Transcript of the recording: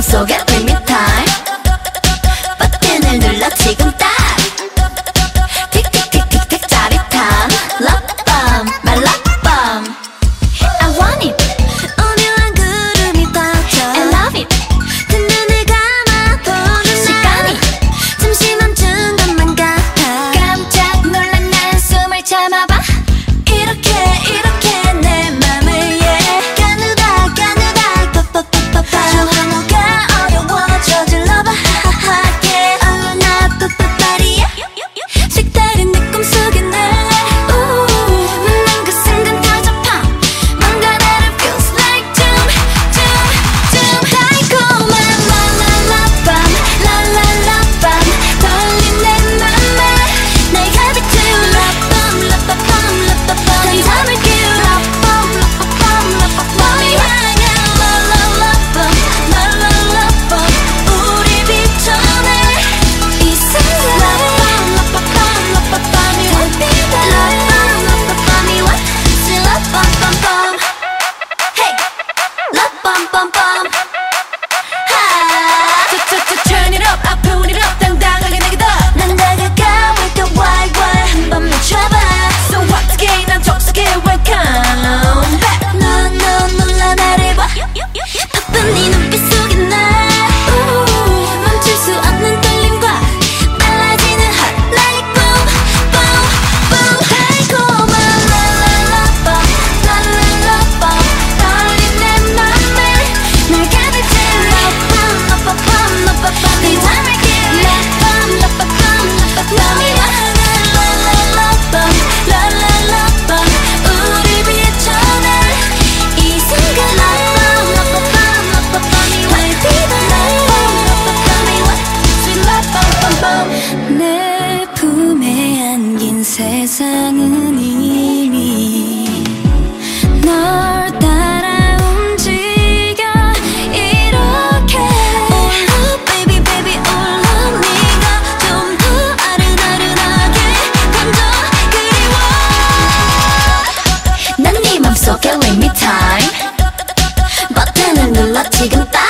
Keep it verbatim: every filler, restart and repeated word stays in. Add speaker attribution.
Speaker 1: 맘속에 Bring me time 버튼을 눌러 지금 딱 틱틱틱틱틱 짜릿한 Love bomb, my love bomb I want it 오묘한 구름이 퍼져 I love it 두 눈을 감아보는 시간이 잠시 멈춘 것만 같아 깜짝 놀란 난 숨을 참아봐 이렇게 이렇게 내 맘을 yeah 가누다 가누다 빠빠빠빠빠 조화무가 어려워 저질러봐 하하하게 Oh 나 빠빠빠리야 색다른 내 꿈속에 날 만난 그 순간 터져파 뭔가 나를 feels like doom doom doom 달콤한 라라라밤 라라라밤 떨린 내 맘에 날 가비트 라밤 라빠밤 라빠밤 난 잠을 깨워 라밤 라빠밤 라빠밤 널 향한 라라라밤 라라라밤 우리 비춰내 이 순간 라밤 라빠밤 라빠밤이 달빛에 라밤 라빠밤이 왔지 라밤밤밤 Hey 라밤밤밤 Turn it up, I put it up 당당하게 내게 더난 다가가 with the wild wild 한번 멈춰봐 So 어떻게 난 족속에 welcome back No no 놀라 나를 봐 바쁜 네 눈빛 속에 나 멈출 수 없는 떨림과 빨라지는 heart like boom boom boom 달콤한 라라라밤 라라라밤 떨린 내 맘에 날 가득 채워 라밤 라빠밤 라빠밤 네 잠을 깨워 라밤 라빠밤 라빠밤이 향한 라라라밤 라라라밤 우리 비춰내 이 순간 라밤 라빠밤 라빠밤이 달빛에 라밤 라빠밤이 왔지 라밤밤밤 내 품에 안긴 세상은 이미 널 따라 움직여 이렇게 All up baby baby all up 네가 좀 더 아른아른하게 건져 그리워 난 네 맘속에 With me time 버튼을 눌러 지금 딱